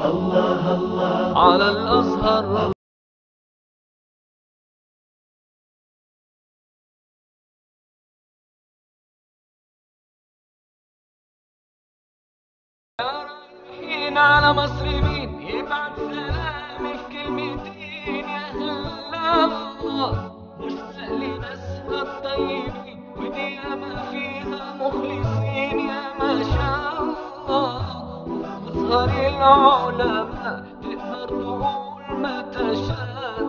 الله الله على الأزهر. رايحين على مصر مين يبعت سلامي في كلمتين يا الله، مشتاق لناسها الطيبين ودي ياما فيها مخلصين يا ما شاء الله. أزهر العلماء تقدر تقول ما تشاء،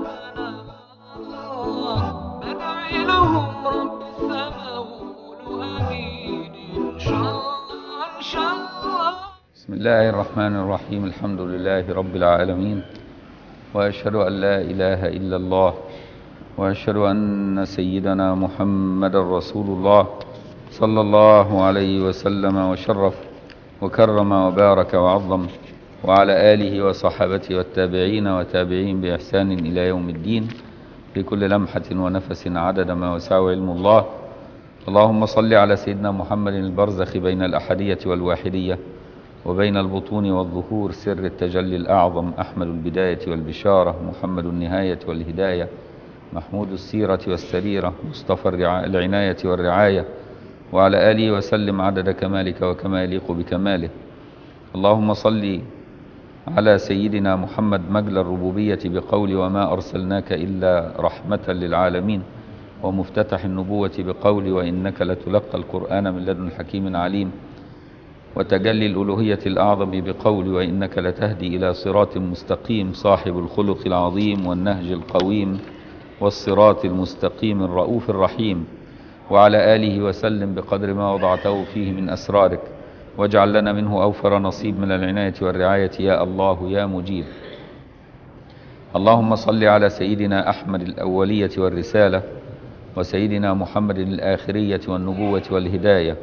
بدعي لهم رب السماء وقولوا آمين إن شاء الله إن شاء الله. بسم الله الرحمن الرحيم. الحمد لله رب العالمين، وأشهد أن لا إله إلا الله، وأشهد أن سيدنا محمد رسول الله صلى الله عليه وسلم وشرف وكرم وبارك وعظم، وعلى آله وصحابته والتابعين وتابعين بإحسان إلى يوم الدين، في كل لمحة ونفس عدد ما وسعه علم الله. اللهم صل على سيدنا محمد البرزخ بين الأحدية والواحدية، وبين البطون والظهور، سر التجلي الأعظم، أحمد البداية والبشارة، محمد النهاية والهداية، محمود السيرة والسريرة، مصطفى العناية والرعاية، وعلى آله وسلم عدد كمالك وكما يليق بكماله. اللهم صل على سيدنا محمد مجل الربوبية بقول وما أرسلناك إلا رحمة للعالمين، ومفتتح النبوة بقول وإنك لتلقى القرآن من لدن حكيم عليم، وتجلي الألوهية الأعظم بقول وإنك لتهدي إلى صراط مستقيم، صاحب الخلق العظيم والنهج القويم والصراط المستقيم الرؤوف الرحيم، وعلى آله وسلم بقدر ما وضعته فيه من أسرارك، واجعل لنا منه أوفر نصيب من العناية والرعاية يا الله يا مجيب. اللهم صل على سيدنا أحمد الأولية والرسالة، وسيدنا محمد الآخرية والنبوة والهداية،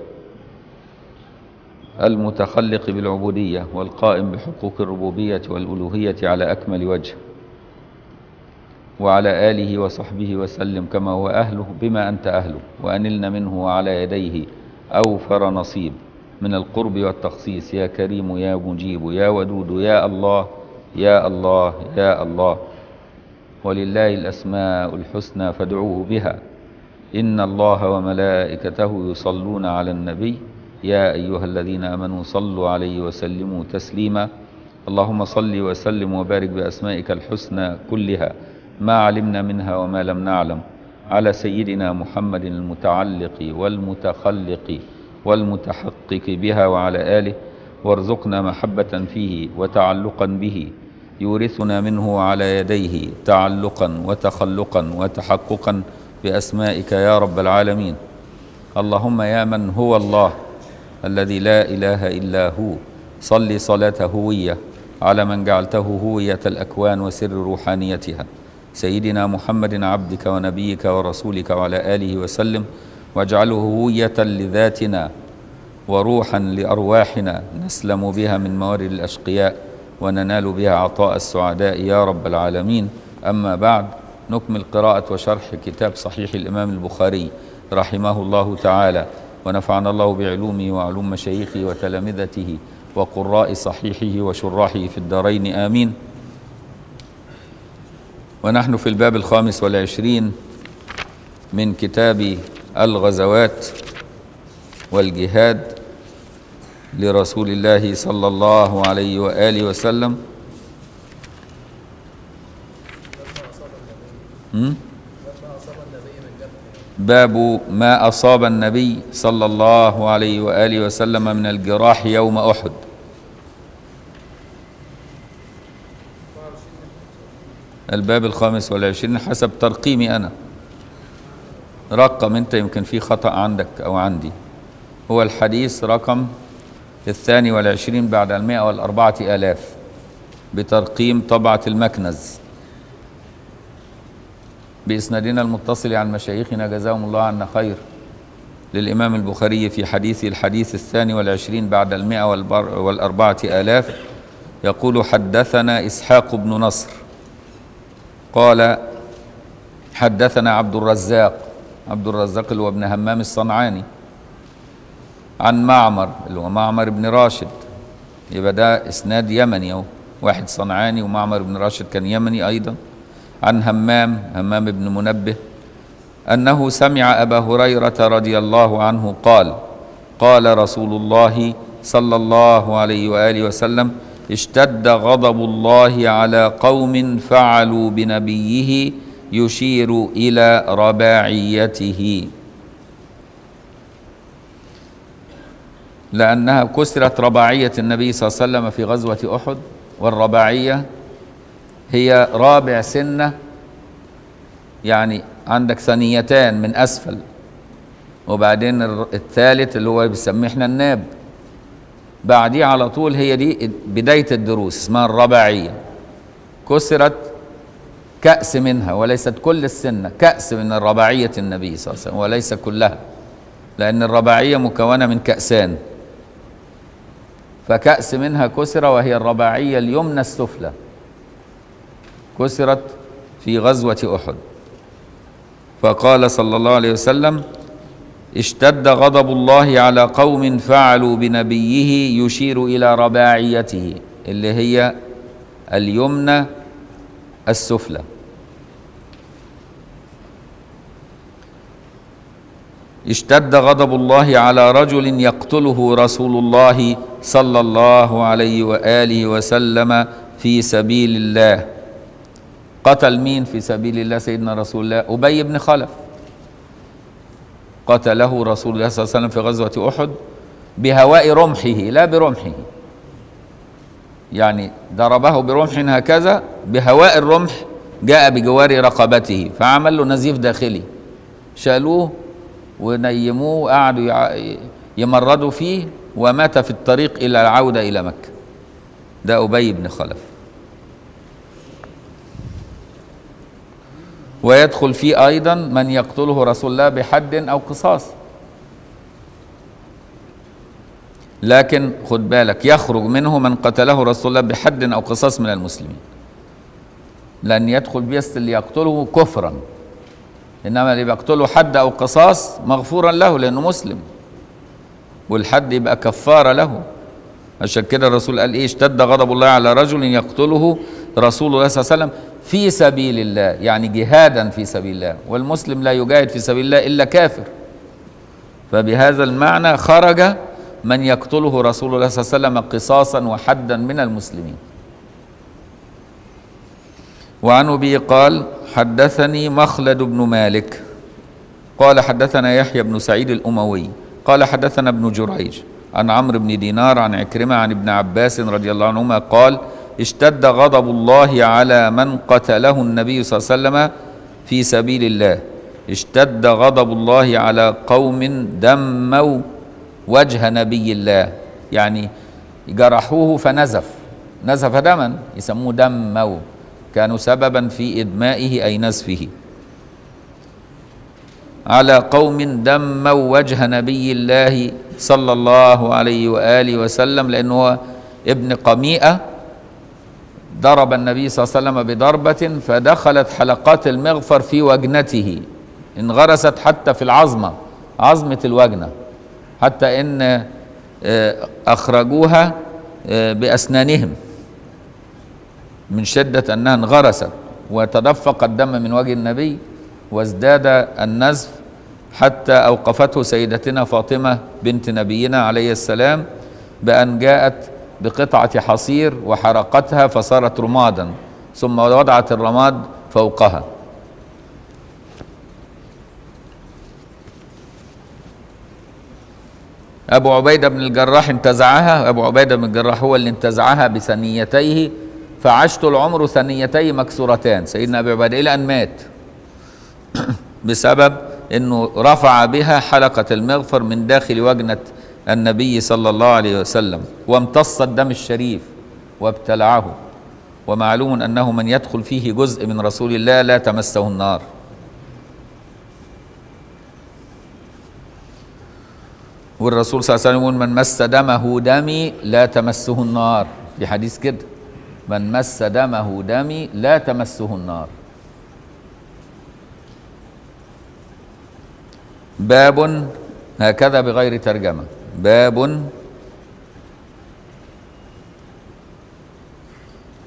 المتخلق بالعبودية والقائم بحقوق الربوبية والألوهية على أكمل وجه، وعلى آله وصحبه وسلم كما هو أهله بما أنت أهله، وأنلنا منه وعلى يديه أوفر نصيب من القرب والتخصيص يا كريم يا مجيب يا ودود يا الله يا الله يا الله. ولله الأسماء الحسنى فادعوه بها، إن الله وملائكته يصلون على النبي يا أيها الذين آمنوا صلوا عليه وسلموا تسليما. اللهم صل وسلم وبارك بأسمائك الحسنى كلها ما علمنا منها وما لم نعلم على سيدنا محمد المتعلق والمتخلق والمتحقق بها وعلى آله، وارزقنا محبة فيه وتعلقا به يورثنا منه على يديه تعلقا وتخلقا وتحققا بأسمائك يا رب العالمين. اللهم يا من هو الله الذي لا إله إلا هو، صل صلاة هوية على من جعلته هوية الأكوان وسر روحانيتها، سيدنا محمد عبدك ونبيك ورسولك وعلى آله وسلم، واجعله هوية لذاتنا وروحا لأرواحنا نسلم بها من موارد الأشقياء وننال بها عطاء السعداء يا رب العالمين. أما بعد، نكمل قراءة وشرح كتاب صحيح الإمام البخاري رحمه الله تعالى، ونفعنا الله بعلومه وعلوم مشايخه وتلامذته وقراء صحيحه وشراحه في الدارين آمين. ونحن في الباب 25 من كتاب الغزوات والجهاد لرسول الله صلى الله عليه وآله وسلم. باب ما أصاب النبي صلى الله عليه وآله وسلم من الجراح يوم أحد. الباب 25 حسب ترقيمي أنا، رقم أنت يمكن في خطأ عندك أو عندي. هو الحديث رقم 22 بعد 104,000 بترقيم طبعة المكنز، بإسنادنا المتصل عن مشايخنا جزاهم الله عنا خير، للإمام البخاري في حديث الحديث 22 بعد 104,000 يقول: حدثنا إسحاق بن نصر قال حدثنا عبد الرزاق اللي هو ابن همام الصنعاني، عن معمر اللي هو معمر بن راشد، يبقى ده إسناد يمني أهو، واحد صنعاني، ومعمر بن راشد كان يمني أيضا. عن همام بن منبه أنه سمع أبا هريرة رضي الله عنه قال: قال رسول الله صلى الله عليه وآله وسلم: اشتد غضب الله على قوم فعلوا بنبيه يشير إلى رباعيته، لأنها كسرت رباعية النبي صلى الله عليه وسلم في غزوة أحد، والرباعية هي رابع سنة، يعني عندك ثنيتان من أسفل، وبعدين الثالث اللي هو بيسميه احنا الناب، بعديه على طول هي دي بداية الدروس، اسمها الرباعية. كسرت كأس منها، وليست كل السنة، كأس من الرباعية النبي صلى الله عليه وسلم وليس كلها، لأن الرباعية مكونة من كأسان، فكأس منها كسر، وهي الرباعية اليمنى السفلى، كسرت في غزوة أحد. فقال صلى الله عليه وسلم: اشتد غضب الله على قوم فعلوا بنبيه يشير إلى رباعيته، اللي هي اليمنى السفلى. اشتد غضب الله على رجل يقتله رسول الله صلى الله عليه وآله وسلم في سبيل الله. قتل مين في سبيل الله؟ سيدنا رسول الله أبي بن خلف، قتله رسول الله صلى الله عليه وسلم في غزوة أحد بهواء رمحه، لا برمحه، يعني ضربه برمح هكذا بهواء الرمح، جاء بجوار رقبته فعمل له نزيف داخلي، شالوه ونيموه وقعدوا يمرضوا فيه، ومات في الطريق إلى العودة إلى مكة. ده أبي بن خلف. ويدخل فيه أيضا من يقتله رسول الله بحد أو قصاص، لكن خد بالك يخرج منه من قتله رسول الله بحد أو قصاص من المسلمين، لأن يدخل بيس اللي يقتله كفرا، إنما اللي بيقتله حد أو قصاص مغفورا له لأنه مسلم، والحد يبقى كفارة له. عشان كده الرسول قال إيه؟ اشتد غضب الله على رجل يقتله رسول الله صلى الله عليه وسلم في سبيل الله، يعني جهادا في سبيل الله، والمسلم لا يجاهد في سبيل الله إلا كافر. فبهذا المعنى خرج من يقتله رسول الله صلى الله عليه وسلم قصاصا وحدا من المسلمين. وعن أبي قال: حدثني مخلد بن مالك قال حدثنا يحيى بن سعيد الأموي قال حدثنا ابن جريج عن عمرو بن دينار عن عكرمة عن ابن عباس رضي الله عنهما قال: اشتد غضب الله على من قتله النبي صلى الله عليه وسلم في سبيل الله. اشتد غضب الله على قوم دموا وجه نبي الله، يعني جرحوه فنزف دما، يسموه دموا، كانوا سببا في إدمائه أي نزفه. على قوم دموا وجه نبي الله صلى الله عليه وآله وسلم، لأنه ابن قميئة ضرب النبي صلى الله عليه وسلم بضربة فدخلت حلقات المغفر في وجنته، انغرست حتى في العظمة، عظمة الوجنة، حتى إن أخرجوها بأسنانهم من شدة أنها انغرست، وتدفق الدم من وجه النبي وازداد النزف، حتى أوقفته سيدتنا فاطمة بنت نبينا عليه السلام بأن جاءت بقطعة حصير وحرقتها فصارت رمادا، ثم وضعت الرماد فوقها. أبو عبيدة بن الجراح انتزعها، أبو عبيدة بن الجراح هو اللي انتزعها بثنيتيه، فعشت العمر ثنيتيه مكسورتان، سيدنا أبي عبيدة، إلى أن مات بسبب أنه رفع بها حلقة المغفر من داخل وجنة النبي صلى الله عليه وسلم، وامتص الدم الشريف وابتلعه. ومعلوم أنه من يدخل فيه جزء من رسول الله لا تمسه النار. والرسول صلى الله عليه وسلم يقول: من مس دمه دمي لا تمسه النار، في حديث كده: من مس دمه دمي لا تمسه النار. باب هكذا بغير ترجمة: باب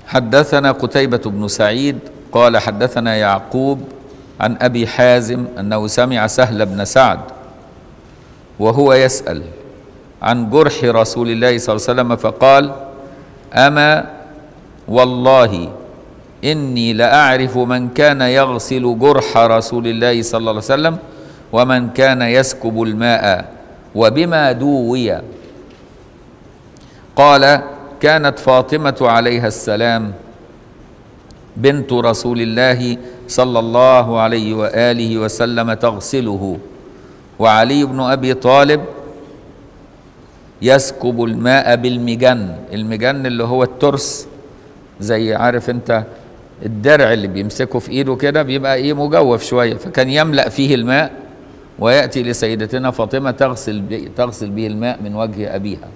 حدثنا قتيبة بن سعيد قال حدثنا يعقوب عن أبي حازم أنه سمع سهل بن سعد وهو يسأل عن جرح رسول الله صلى الله عليه وسلم فقال: أما والله إني لأعرف من كان يغسل جرح رسول الله صلى الله عليه وسلم ومن كان يسكب الماء وبما دوي. قال: كانت فاطمة عليها السلام بنت رسول الله صلى الله عليه وآله وسلم تغسله، وعلي بن أبي طالب يسكب الماء بالمجن. المجن اللي هو الترس، زي عارف انت الدرع اللي بيمسكه في ايده كده، بيبقى ايه مجوف شوية، فكان يملأ فيه الماء ويأتي لسيدتنا فاطمة تغسل به الماء من وجه أبيها.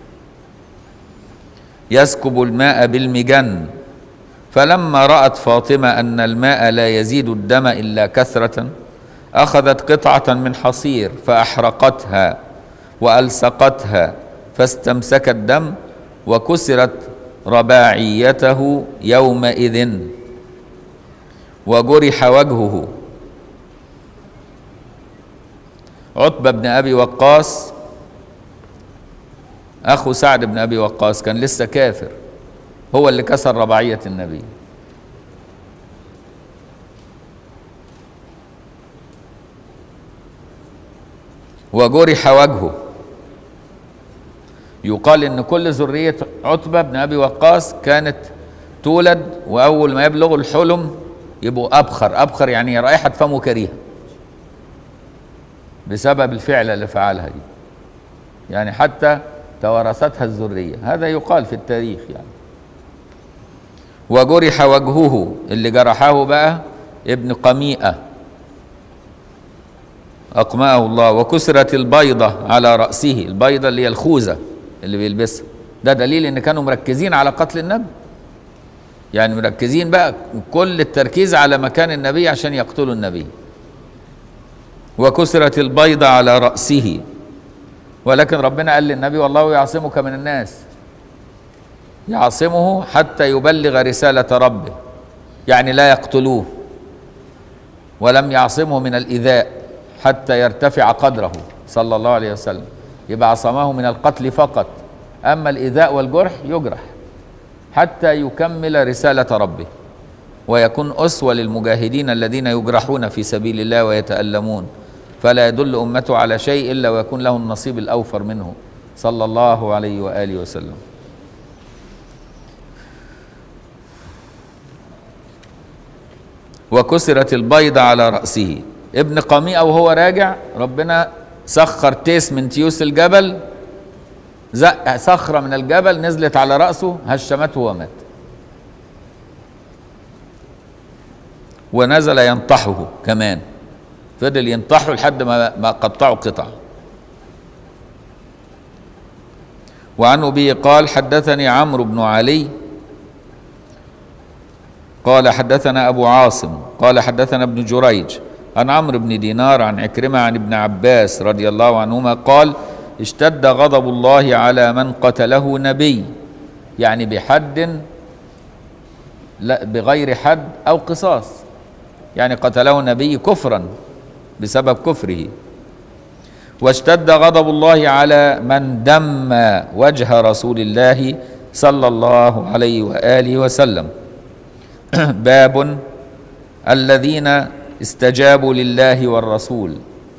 يسكب الماء بالمجن. فلما رأت فاطمة أن الماء لا يزيد الدم إلا كثرة أخذت قطعة من حصير فأحرقتها وألصقتها فاستمسك الدم وكسرت رباعيته يومئذ وجرح وجهه. عتبة بن أبي وقاص أخو سعد بن أبي وقاص كان لسه كافر، هو اللي كسر رباعية النبي. وجرح وجهه. يقال إن كل ذرية عتبة بن أبي وقاص كانت تولد وأول ما يبلغ الحلم يبقوا أبخر يعني رائحة فمه كريهة بسبب الفعل اللي فعلها دي، يعني حتى توارثتها الذرية، هذا يقال في التاريخ يعني. وجرح وجهه، اللي جرحه بقى ابن قميئة أقمأه الله. وكسرت البيضة على رأسه، البيضة اللي هي الخوذة اللي بيلبسها، ده دليل ان كانوا مركزين على قتل النبي، يعني مركزين بقى كل التركيز على مكان النبي عشان يقتلوا النبي. وكسرت البيضة على رأسه، ولكن ربنا قال للنبي: والله يعصمك من الناس، يعصمه حتى يبلغ رسالة ربه، يعني لا يقتلوه، ولم يعصمه من الإيذاء حتى يرتفع قدره صلى الله عليه وسلم، يبقى عصمه من القتل فقط، أما الإيذاء والجرح يجرح حتى يكمل رسالة ربه ويكون أسوة للمجاهدين الذين يجرحون في سبيل الله ويتألمون، فلا يدل أمته على شيء إلا ويكون له النصيب الأوفر منه صلى الله عليه وآله وسلم. وكسرت البيضة على رأسه. ابن قميئة وهو راجع ربنا سخر تيس من تيوس الجبل، زق صخرة من الجبل نزلت على رأسه هشمته ومات. ونزل ينطحه كمان، فضل ينطحه لحد ما قطعه قطع. وعن أبي قال: حدثني عمرو بن علي قال حدثنا أبو عاصم قال حدثنا ابن جريج عن عمرو بن دينار عن عكرمة عن ابن عباس رضي الله عنهما قال: اشتد غضب الله على من قتله نبي، يعني بحد لا بغير حد أو قصاص، يعني قتله نبي كفرا بسبب كفره. واشتد غضب الله على من دم وجه رسول الله صلى الله عليه وآله وسلم. باب الذين استجابوا لله والرسول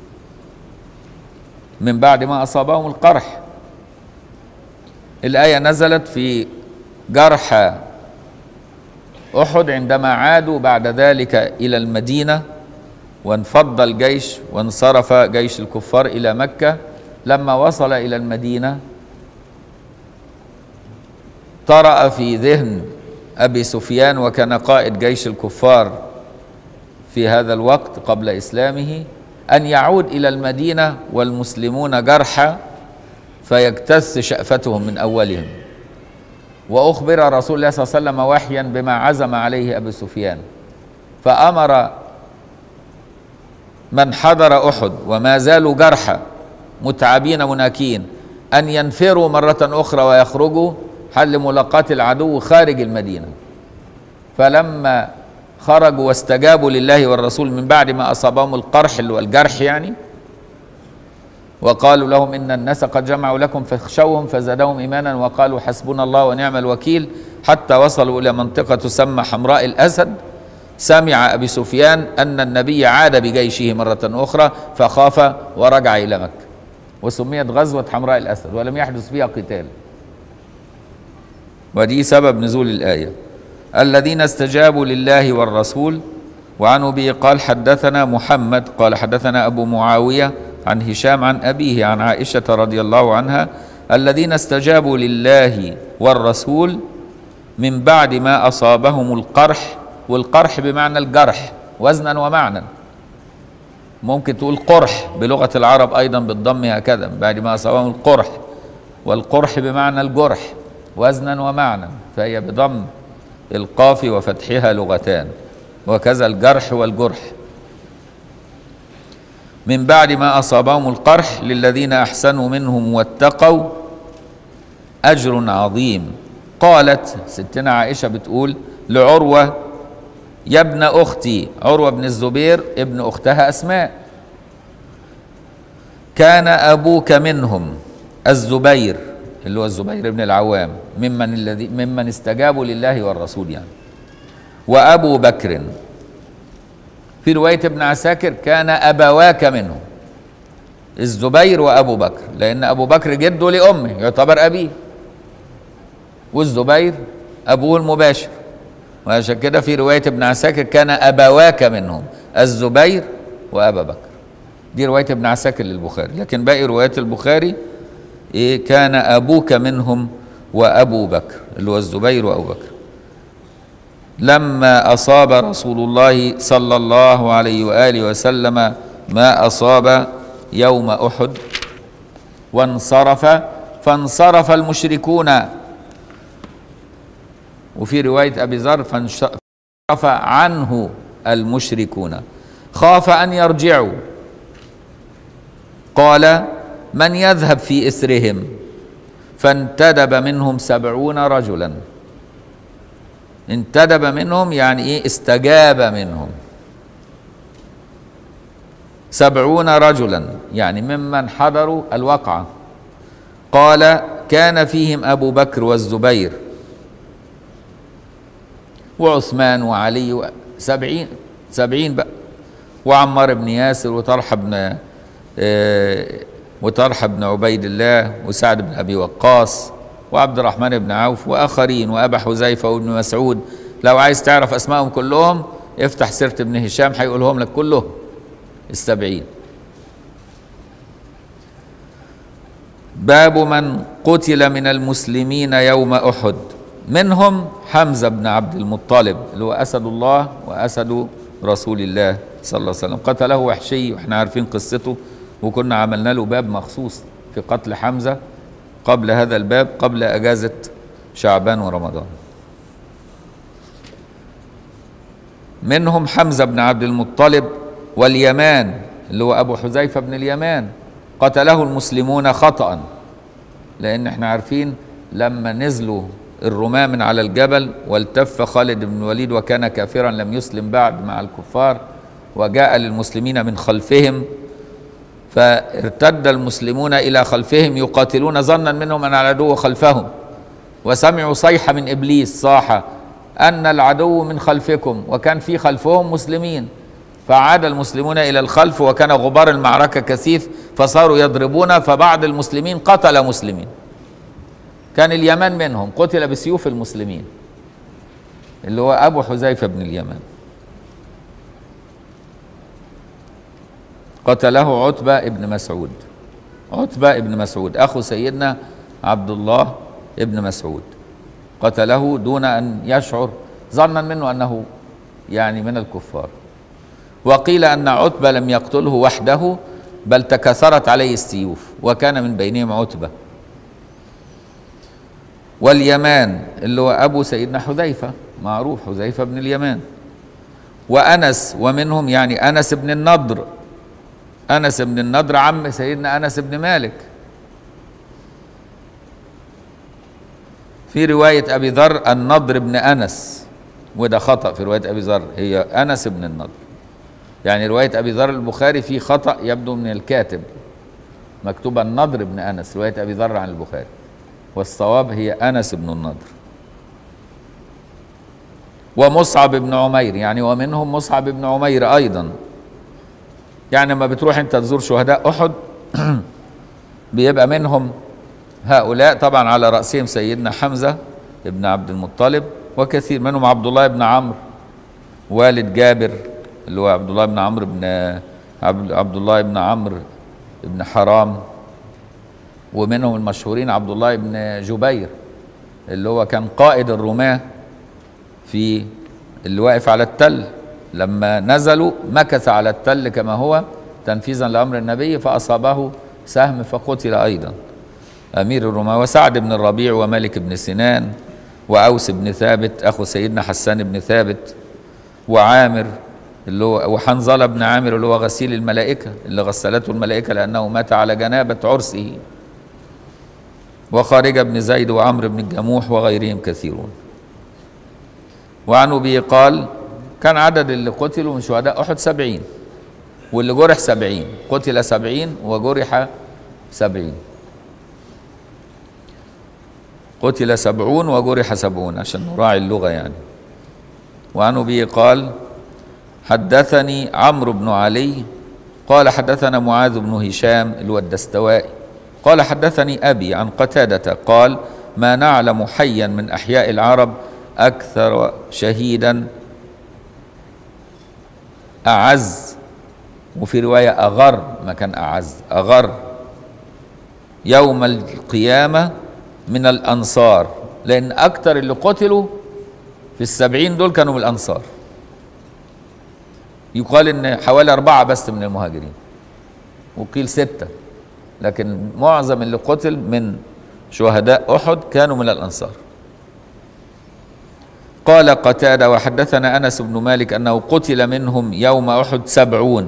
من بعد ما أصابهم القرح. الآية نزلت في جرحى أحد عندما عادوا بعد ذلك إلى المدينة وانفض الجيش وانصرف جيش الكفار إلى مكة. لما وصل إلى المدينة طرأ في ذهن أبي سفيان، وكان قائد جيش الكفار في هذا الوقت قبل إسلامه، أن يعود إلى المدينة والمسلمون جرحى فيجتث شأفتهم من أولهم. وأخبر رسول الله صلى الله عليه وسلم وحيا بما عزم عليه أبي سفيان، فأمر من حضر أحد وما زالوا جرحى متعبين مناكين أن ينفروا مرة أخرى ويخرجوا حل ملاقاة العدو خارج المدينة، فلما خرجوا واستجابوا لله والرسول من بعد ما أصابهم القرح اللي هو الجرح يعني، وقالوا لهم إن الناس قد جمعوا لكم فاخشوهم فزادهم إيمانا وقالوا حسبنا الله ونعم الوكيل، حتى وصلوا إلى منطقة تسمى حمراء الأسد، سمع أبي سفيان أن النبي عاد بجيشه مرة أخرى فخاف ورجع إلى مكة، وسميت غزوة حمراء الأسد ولم يحدث فيها قتال. ودي سبب نزول الآية. الذين استجابوا لله والرسول. وعن أبي قال حدثنا محمد قال حدثنا أبو معاوية عن هشام عن أبيه عن عائشة رضي الله عنها الذين استجابوا لله والرسول من بعد ما أصابهم القرح، والقرح بمعنى الجرح وزنا ومعنى، ممكن تقول قرح بلغة العرب أيضا بالضم هكذا، من بعد ما أصابهم القرح، والقرح بمعنى الجرح وزنا ومعنى، فهي بضم القاف وفتحها لغتان، وكذا الجرح والجرح. من بعد ما أصابهم القرح للذين أحسنوا منهم واتقوا أجر عظيم. قالت ستنا عائشة بتقول لعروة يا ابن أختي، عروة بن الزبير ابن أختها أسماء، كان أبوك منهم الزبير اللي هو الزبير بن العوام ممن استجابوا لله والرسول يعني، وأبو بكر. في رواية ابن عساكر كان أبواك منهم، الزبير وأبو بكر، لأن أبو بكر جده لأمه يعتبر أبيه، والزبير أبوه المباشر، وعشان كده في رواية ابن عساكر كان أبواك منهم الزبير وأبا بكر. دي رواية ابن عساكر للبخاري، لكن باقي روايات البخاري إيه كان أبوك منهم وأبو بكر اللي هو الزبير وأبو بكر. لما أصاب رسول الله صلى الله عليه وآله وسلم ما أصاب يوم أحد فانصرف المشركون، وفي رواية أبي ذر فانصرف عنه المشركون خاف أن يرجعوا، قال من يذهب في إثرهم، فانتدب منهم 70 رجلا. انتدب منهم يعني ايه استجاب منهم 70 رجلا يعني ممن حضروا الوقعة. قال كان فيهم أبو بكر والزبير وعثمان وعلي 70 بقى، وعمار بن ياسر وطلحة بن عبيد الله وسعد بن أبي وقاص وعبد الرحمن بن عوف وآخرين وأبا حذيفة وابن مسعود. لو عايز تعرف أسمائهم كلهم افتح سيرة ابن هشام هيقولهم لك كلهم 70. باب من قتل من المسلمين يوم أحد، منهم حمزة بن عبد المطلب اللي هو أسد الله وأسد رسول الله صلى الله عليه وسلم، قتله وحشي واحنا عارفين قصته، وكنا عملنا له باب مخصوص في قتل حمزة قبل هذا الباب، قبل أجازة شعبان ورمضان. منهم حمزة بن عبد المطلب واليمان اللي هو أبو حذيفة بن اليمان، قتله المسلمون خطأ، لأن احنا عارفين لما نزلوا الرماة من على الجبل والتف خالد بن الوليد وكان كافرا لم يسلم بعد مع الكفار، وجاء للمسلمين من خلفهم، فارتد المسلمون إلى خلفهم يقاتلون ظنا منهم أن العدو خلفهم، وسمعوا صيحة من إبليس صاح أن العدو من خلفكم، وكان في خلفهم مسلمين، فعاد المسلمون إلى الخلف وكان غبار المعركة كثيف فصاروا يضربون، فبعض المسلمين قتل مسلمين، كان اليمان منهم قتل بسيوف المسلمين اللي هو أبو حذيفة بن اليمان، قتله عتبة ابن مسعود، عتبة ابن مسعود أخو سيدنا عبد الله ابن مسعود، قتله دون أن يشعر ظنا منه أنه يعني من الكفار. وقيل أن عتبة لم يقتله وحده بل تكاثرت عليه السيوف وكان من بينهم عتبة. واليمان اللي هو أبو سيدنا حذيفة معروف حذيفة بن اليمان، وأنس ومنهم يعني أنس بن النضر، أنس بن النضر عم سيدنا أنس بن مالك. في رواية أبي ذر النضر بن أنس وده خطأ في رواية أبي ذر، هي أنس بن النضر. يعني رواية أبي ذر البخاري في خطأ يبدو من الكاتب، مكتوب النضر بن أنس، رواية أبي ذر عن البخاري، والصواب هي أنس بن النضر. ومصعب بن عمير، يعني ومنهم مصعب بن عمير أيضا. يعني لما بتروح أنت تزور شهداء أحد بيبقى منهم هؤلاء، طبعا على رأسهم سيدنا حمزة بن عبد المطلب، وكثير منهم عبد الله بن عمرو والد جابر، اللي هو عبد الله بن عمرو بن عبد الله بن عمرو بن حرام، ومنهم المشهورين عبد الله بن جبير اللي هو كان قائد الرماة في اللي واقف على التل، لما نزلوا مكث على التل كما هو تنفيذا لأمر النبي، فأصابه سهم فقتل أيضا أمير الرماة. وسعد بن الربيع ومالك بن سنان وأوس بن ثابت أخو سيدنا حسان بن ثابت، وعامر اللي هو وحنظلة بن عامر اللي هو غسيل الملائكة اللي غسلته الملائكة لأنه مات على جنابة عرسه، وخارجة بن زيد وعمرو بن الجموح وغيرهم كثيرون. وعن أبي قال كان عدد اللي قتلوا من شهداء أحد 70، واللي جرح 70، قتل 70 وجرح 70، قتل 70 وجرح 70 عشان نراعي اللغة يعني. وعن أبي قال حدثني عمرو بن علي قال حدثنا معاذ بن هشام اللي هو الدستوائي قال حدثني أبي عن قتادة قال ما نعلم حيا من أحياء العرب أكثر شهيدا أعز، وفي رواية أغر، ما كان أعز، أغر يوم القيامة من الأنصار، لأن أكثر اللي قتلوا في 70 دول كانوا من الأنصار. يقال إن حوالي 4 بس من المهاجرين، وقيل 6، لكن معظم اللي قتل من شهداء أحد كانوا من الأنصار. قال قتادة وحدثنا أنس بن مالك أنه قتل منهم يوم أحد 70،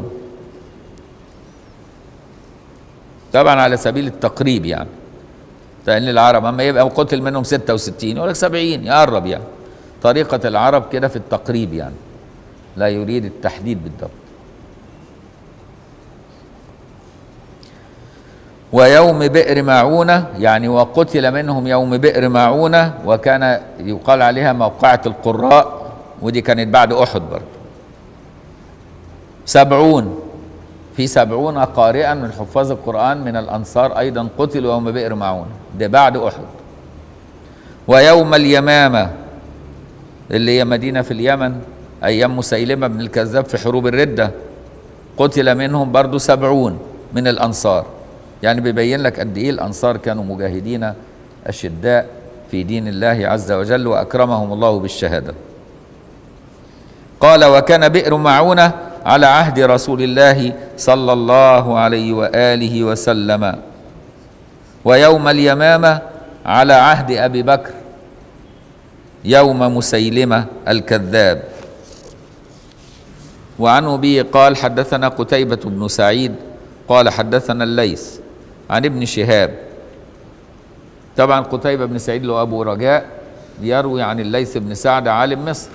طبعا على سبيل التقريب يعني، لأن العرب أما يبقى قتل منهم 66 يقول لك 70 يقرب يعني، طريقة العرب كده في التقريب يعني، لا يريد التحديد بالضبط. ويوم بئر معونة، يعني وقتل منهم يوم بئر معونة، وكان يقال عليها موقعة القراء، ودي كانت بعد أحد برضه. 70 في 70 قارئا من حفاظ القرآن من الأنصار أيضا قتلوا يوم بئر معونة، ده بعد أحد. ويوم اليمامة اللي هي مدينة في اليمن أيام مسيلمة بن الكذاب في حروب الردة، قتل منهم برضو 70 من الأنصار. يعني بيبين لك قد إيه الأنصار كانوا مجاهدين أشداء في دين الله عز وجل، وأكرمهم الله بالشهادة. قال وكان بئر معونة على عهد رسول الله صلى الله عليه وآله وسلم، ويوم اليمامة على عهد أبي بكر يوم مسيلمة الكذاب. وعن أبي قال حدثنا قتيبة بن سعيد قال حدثنا الليث عن ابن شهاب. طبعا قتيبة بن سعيد له أبو رجاء يروي عن الليث بن سعد عالم مصر.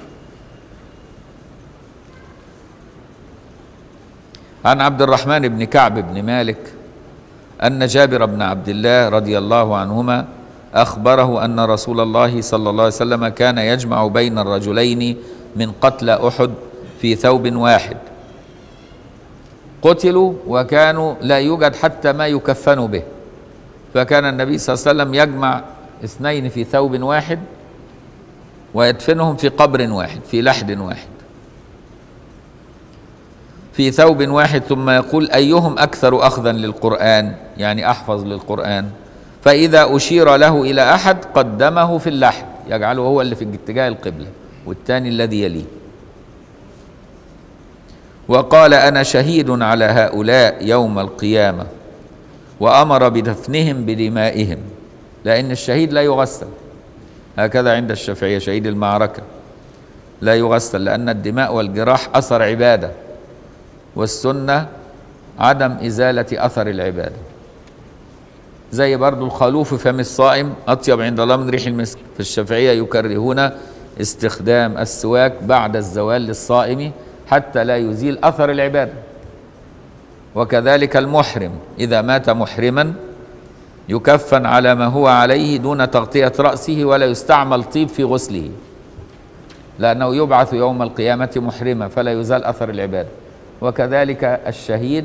عن عبد الرحمن بن كعب بن مالك أن جابر بن عبد الله رضي الله عنهما أخبره أن رسول الله صلى الله عليه وسلم كان يجمع بين الرجلين من قتلى أحد في ثوب واحد، قتلوا وكانوا لا يوجد حتى ما يكفنوا به، فكان النبي صلى الله عليه وسلم يجمع 2 في ثوب واحد ويدفنهم في قبر واحد في لحد واحد في ثوب واحد، ثم يقول أيهم أكثر أخذا للقرآن، يعني أحفظ للقرآن، فإذا أشير له إلى أحد قدمه في اللحد، يجعله هو اللي في اتجاه القبلة والثاني الذي يليه. وقال أنا شهيد على هؤلاء يوم القيامة، وأمر بدفنهم بدمائهم، لأن الشهيد لا يغسل، هكذا عند الشافعية شهيد المعركة لا يغسل، لأن الدماء والجراح أثر عبادة، والسنة عدم إزالة أثر العبادة. زي برضو الخلوف فم الصائم أطيب عند الله من ريح المسك، في الشافعية يكرهون استخدام السواك بعد الزوال للصائم حتى لا يزيل أثر العبادة. وكذلك المحرم إذا مات محرما يكفن على ما هو عليه دون تغطية رأسه، ولا يستعمل طيب في غسله، لأنه يبعث يوم القيامة محرما فلا يزال أثر العبادة. وكذلك الشهيد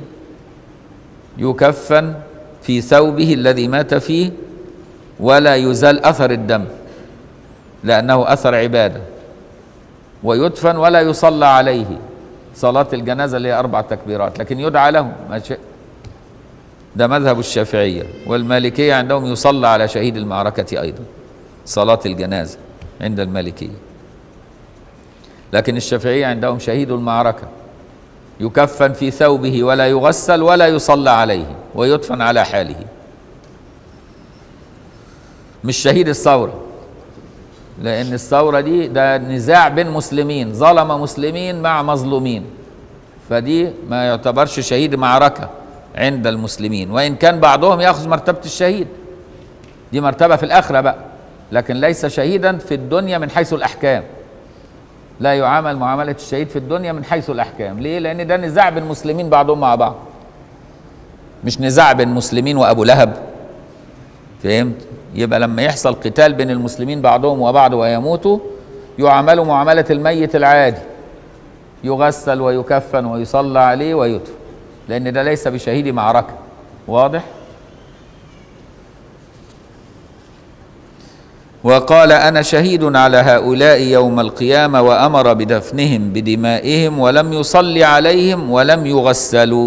يكفن في ثوبه الذي مات فيه ولا يزال أثر الدم لأنه أثر عبادة، ويدفن ولا يصلى عليه صلاة الجنازة اللي هي 4 تكبيرات، لكن يدعى له ما شاء. ده مذهب الشافعية. والمالكية عندهم يصلى على شهيد المعركة أيضا صلاة الجنازة عند المالكية، لكن الشافعية عندهم شهيد المعركة يكفن في ثوبه ولا يغسل ولا يصلى عليه ويدفن على حاله. مش شهيد الثورة، لأن الثورة دي ده نزاع بين مسلمين، ظلم مسلمين مع مظلومين، فدي ما يعتبرش شهيد معركة عند المسلمين، وإن كان بعضهم يأخذ مرتبة الشهيد، دي مرتبة في الآخرة بقى، لكن ليس شهيدا في الدنيا من حيث الأحكام، لا يعامل معاملة الشهيد في الدنيا من حيث الأحكام. ليه؟ لأن ده نزاع بين المسلمين بعضهم مع بعض، مش نزاع بين مسلمين وأبو لهب. فهمت؟ يبقى لما يحصل قتال بين المسلمين بعضهم وبعض ويموتوا يعاملوا معاملة الميت العادي، يغسل ويكفن ويصلى عليه ويدفن، لأن ده ليس بشهيد معركة. واضح؟ وقال أنا شهيد على هؤلاء يوم القيامة، وأمر بدفنهم بدمائهم ولم يصلي عليهم ولم يغسلوا.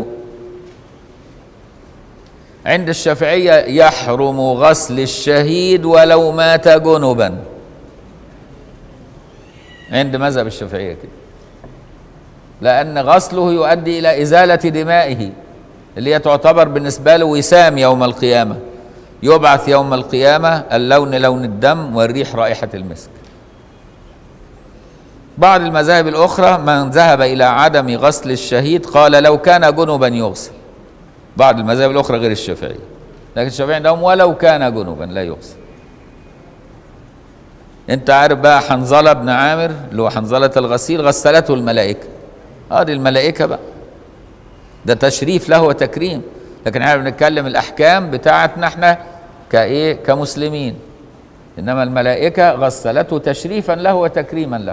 عند الشافعية يحرم غسل الشهيد ولو مات جنبا، عند مذهب الشافعية كده، لأن غسله يؤدي إلى إزالة دمائه اللي هي تعتبر بالنسبة له وسام يوم القيامة، يبعث يوم القيامة اللون لون الدم والريح رائحة المسك. بعض المذاهب الأخرى من ذهب إلى عدم غسل الشهيد قال لو كان جنبا يغسل. بعض المذاهب الأخرى غير الشافعية، لكن الشافعية عندهم ولو كان جنبا لا يغسل. أنت عارف بقى حنظلة بن عامر اللي هو حنظلة الغسيل غسلته الملائكة، دي الملائكة بقى، ده تشريف له وتكريم، لكن احنا بنتكلم الأحكام بتاعتنا احنا كإيه كمسلمين، إنما الملائكة غسلته تشريفا له وتكريما له.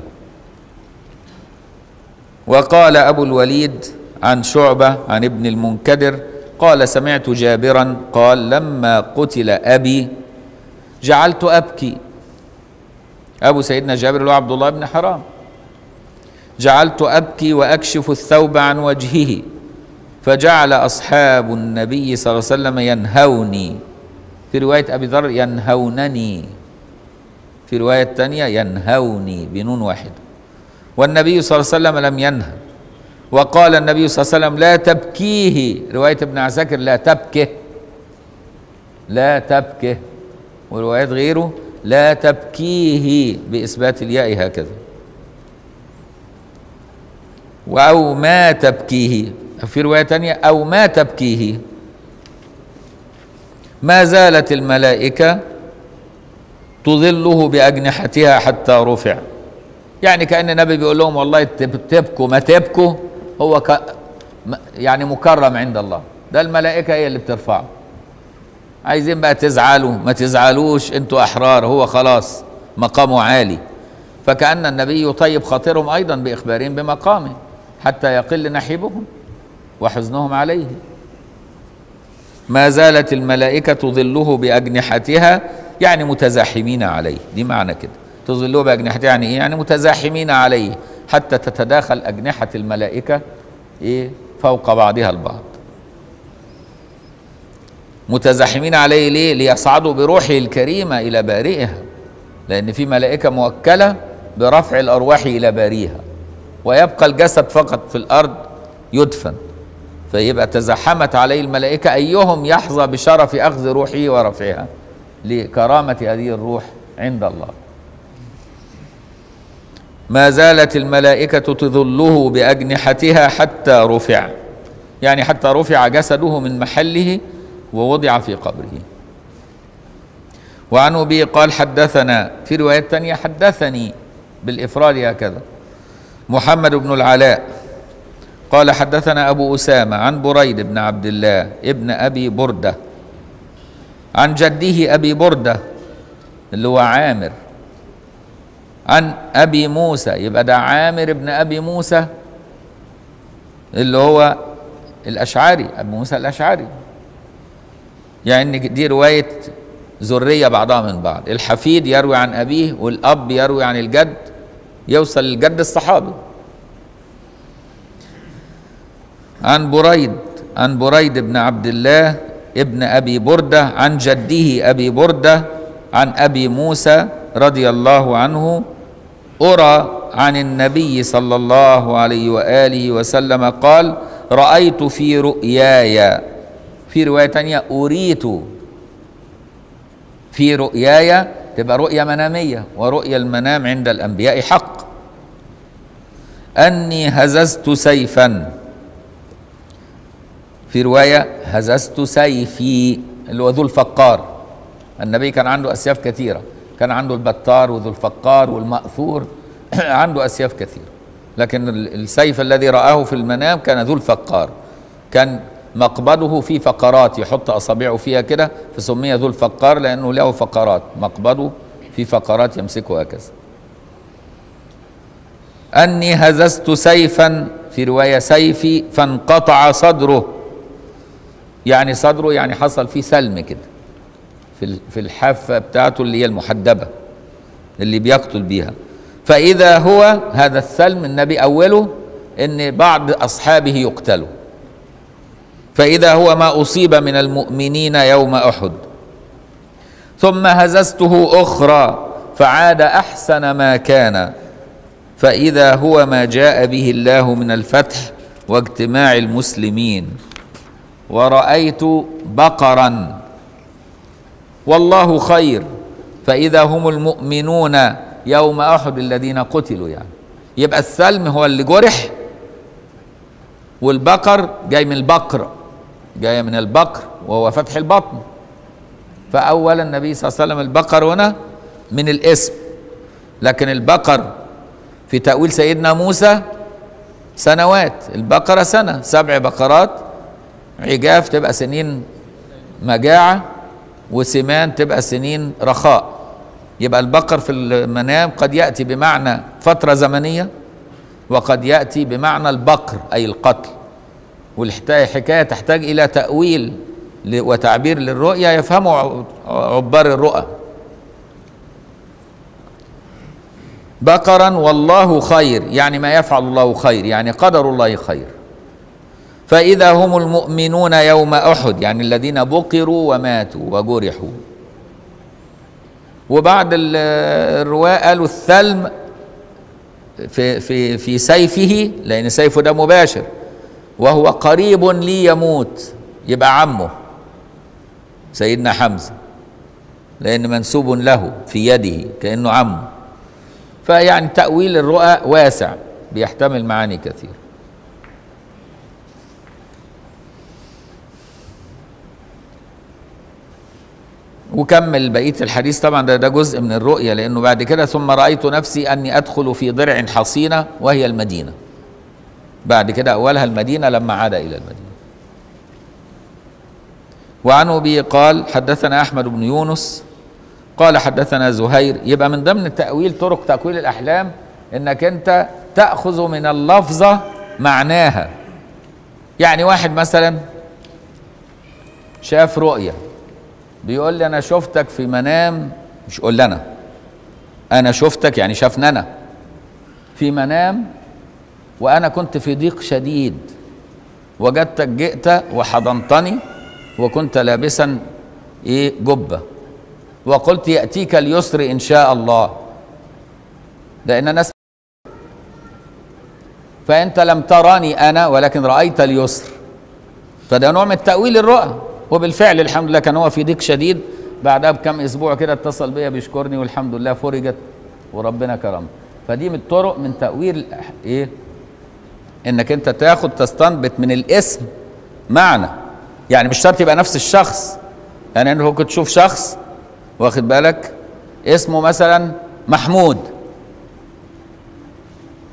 وقال أبو الوليد عن شعبة عن ابن المنكدر قال سمعت جابرا قال لما قتل أبي جعلت أبكي. أبو سيدنا جابر اللي هو عبد الله بن حرام، جعلت أبكي وأكشف الثوب عن وجهه، فجعل أصحاب النبي صلى الله عليه وسلم ينهوني، في رواية أبي ذر ينهونني، في رواية تانية ينهوني بنون واحد، والنبي صلى الله عليه وسلم لم ينهى. وقال النبي صلى الله عليه وسلم لا تبكيه، رواية ابن عساكر لا تبكه، لا تبكه، وروايات غيره لا تبكيه بإثبات الياء هكذا، أو ما تبكيه، في رواية تانية أو ما تبكيه. ما زالت الملائكة تظله بأجنحتها حتى رفع، يعني كأن النبي بيقول لهم والله تبكوا ما تبكوا هو يعني مكرم عند الله، ده الملائكة هي اللي بترفعه. عايزين بقى تزعلوا ما تزعلوش انتوا أحرار، هو خلاص مقامه عالي، فكأن النبي يطيب خاطرهم أيضا بإخبارهم بمقامه حتى يقل نحيبهم وحزنهم عليه. ما زالت الملائكة تظله بأجنحتها يعني متزاحمين عليه، دي معنى كده، تظله بأجنحتها يعني إيه؟ يعني متزاحمين عليه حتى تتداخل أجنحة الملائكة إيه فوق بعضها البعض. متزاحمين عليه ليه؟ ليصعدوا بروحه الكريمة إلى بارئها، لأن في ملائكة موكلة برفع الأرواح إلى باريها، ويبقى الجسد فقط في الأرض يدفن، فيبقى تزحمت عليه الملائكة أيهم يحظى بشرف أخذ روحه ورفعها لكرامة هذه الروح عند الله. ما زالت الملائكة تظله بأجنحتها حتى رفع، يعني حتى رفع جسده من محله ووضع في قبره. وعن أبي قال حدثنا، في رواية تانية حدثني بالإفراد هكذا. محمد بن العلاء قال حدثنا أبو أسامة عن بريد بن عبد الله ابن أبي بردة عن جده أبي بردة اللي هو عامر عن أبي موسى، يبقى ده عامر بن أبي موسى اللي هو الأشعري، أبو موسى الأشعري. يعني دي رواية ذرية بعضها من بعض، الحفيد يروي عن أبيه والأب يروي عن الجد، يوصل للجد الصحابي. عن بريد بن عبد الله ابن أبي بردة عن جده أبي بردة عن أبي موسى رضي الله عنه أرى عن النبي صلى الله عليه وآله وسلم قال: رأيت في رؤياي، في رواية تانية أريت في رؤياي، تبقى رؤية منامية، ورؤيا المنام عند الأنبياء حق، أني هززت سيفا، في رواية هززت سيفي اللي هو ذو الفقار. النبي كان عنده أسياف كثيرة، كان عنده البتار وذو الفقار والمأثور عنده أسياف كثيرة، لكن السيف الذي رآه في المنام كان ذو الفقار، كان مقبضه في فقرات يحط أصابعه فيها كده، فسمي ذو الفقار لأنه له فقرات، مقبضه في فقرات يمسكه هكذا. أني هززت سيفا، في رواية سيفي، فانقطع صدره، يعني صدره يعني حصل فيه سلم كده في الحافة بتاعته اللي هي المحدبة اللي بيقتل بيها. فإذا هو هذا السلم النبي أوله إن بعض أصحابه يقتلوا، فإذا هو ما أصيب من المؤمنين يوم أحد. ثم هززته أخرى فعاد أحسن ما كان، فإذا هو ما جاء به الله من الفتح واجتماع المسلمين. ورأيت بقرا والله خير، فإذا هم المؤمنون يوم أحد الذين قتلوا. يعني يبقى السلم هو اللي جرح، والبقر جاي من البقر، جاي من البقر وهو فتح البطن. فأولا النبي صلى الله عليه وسلم البقر هنا من الاسم، لكن البقر في تأويل سيدنا موسى سنوات، البقرة سنة، 7 بقرات عجاف تبقى سنين مجاعة، وسمان تبقى سنين رخاء. يبقى البقر في المنام قد يأتي بمعنى فترة زمنية، وقد يأتي بمعنى البقر أي القتل. والحكاية تحتاج إلى تأويل وتعبير للرؤيا يفهمه عبار الرؤى. بقرا والله خير، يعني ما يفعل الله خير، يعني قدر الله خير. فإذا هم المؤمنون يوم أحد، يعني الذين بقروا وماتوا وجرحوا. وبعد الرواة قالوا الثلم في سيفه، لأن سيفه ده مباشر، وهو قريب لي يموت، يبقى عمه سيدنا حمزة، لأن منسوب له في يده كأنه عمه. فيعني تأويل الرؤى واسع بيحتمل معاني كثير. وكمل بقية الحديث، طبعا ده جزء من الرؤية، لأنه بعد كده ثم رأيت نفسي أني أدخل في ضرع حصينة وهي المدينة. بعد كده أولها المدينة لما عاد إلى المدينة. وعن أبي قال حدثنا أحمد بن يونس قال حدثنا زهير. يبقى من ضمن التأويل طرق تأويل الأحلام إنك أنت تأخذ من اللفظة معناها. يعني واحد مثلا شاف رؤية، بيقول لي أنا شفتك في منام، مش قول لي أنا شفتك، يعني شافني أنا في منام وأنا كنت في ضيق شديد، وجدتك جئت وحضنتني وكنت لابسا جبة، وقلت يأتيك اليسر إن شاء الله، لأن أنا فأنت لم تراني أنا ولكن رأيت اليسر. فده نوع من تأويل الرؤى. وبالفعل الحمد لله كان هو في ضيق شديد، بعدها بكم أسبوع كده اتصل بيا بيشكرني والحمد لله فرجت وربنا كرمه. فدي من الطرق من تأويل إنك أنت تاخد تستنبط من الاسم معنى. يعني مش شرط يبقى نفس الشخص، يعني أنت ممكن تشوف شخص واخد بالك اسمه مثلا محمود،